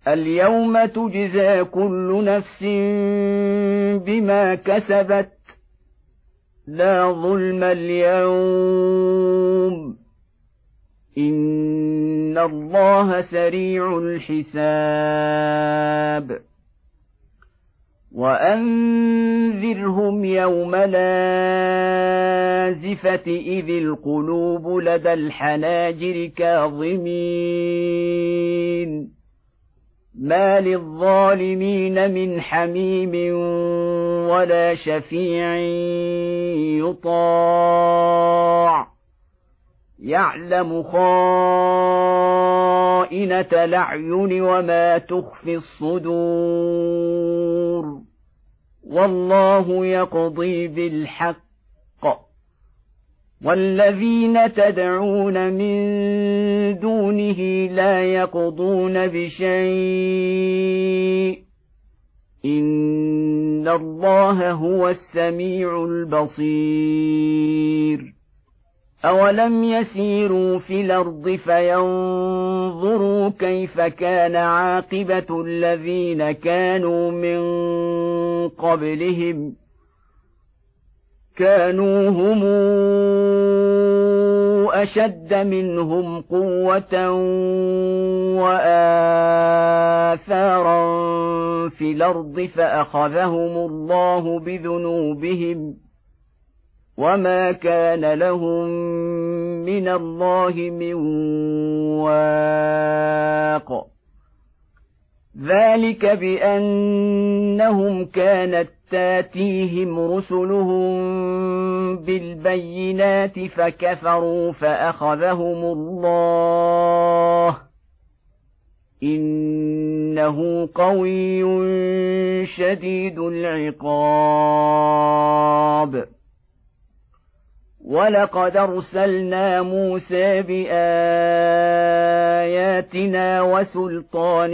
اليوم تجزى كل نفس بما كسبت لا ظلم اليوم إن الله سريع الحساب وأنذرهم يوم الآزفة إذ القلوب لدى الحناجر كاظمين ما للظالمين من حميم ولا شفيع يطاع يعلم خائنة الأعين وما تخفي الصدور والله يقضي بالحق والذين تدعون من دونه لا يقضون بشيء إن الله هو السميع البصير أولم يسيروا في الأرض فينظروا كيف كان عاقبة الذين كانوا من قبلهم كانوا هم أشد منهم قوة وآثارا في الأرض فأخذهم الله بذنوبهم وما كان لهم من الله من واق ذلك بأنهم كانت تاتيهم رسلهم بالبينات فكفروا فأخذهم الله إنه قوي شديد العقاب ولقد أرسلنا موسى بآياتنا وسلطان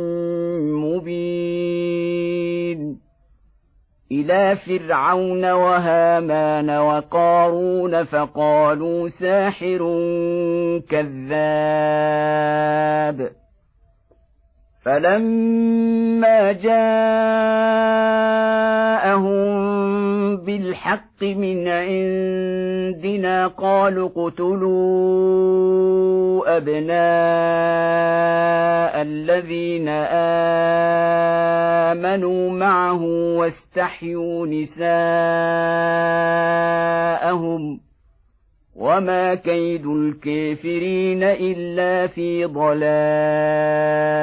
مبين إلى فرعون وهامان وقارون فقالوا ساحر كذاب فلما جاءهم بالحق من عندنا قالوا اقتلوا أبناء الذين آمنوا معه واستحيوا نساءهم وما وما كيد الكافرين إلا في ضلال وما كيد الكافرين إلا في ضلال وما كيد الكافرين إلا في ضلال وما كيد الكافرين إلا في ضلال وما كيد الكافرين إلا في ضلال وما كيد الكافرين إلا في ضلال وما كيد الكافرين إلا في ضلال